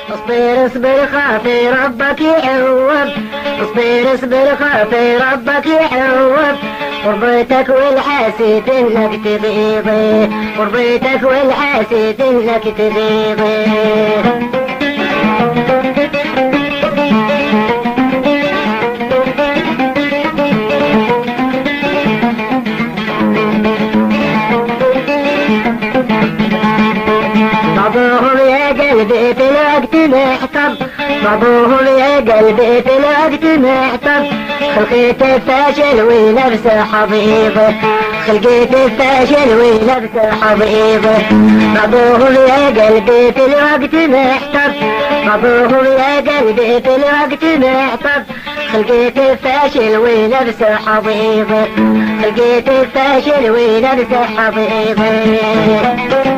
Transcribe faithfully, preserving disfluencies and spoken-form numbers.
اصبر اصبر خافي ربك يعوض، اصبر اصبر خافي ربك يعوض، قربتك والحاسد انك تغيظي، قربتك والحاسد انك تغيظي. بعضهم يا قلبي في الوقت محتر، بعضهم يا قلبي في الوقت محتر، خلقيته فاشل ونفسه حبيبه، خلقيته فاشل ونفسه حبيبه. بعضهم يا قلبي في الوقت محتر، بعضهم يا قلبي في الوقت محتر، خلقيته فاشل ونفسه حبيبه، خلقيته فاشل ونفسه حبيبه.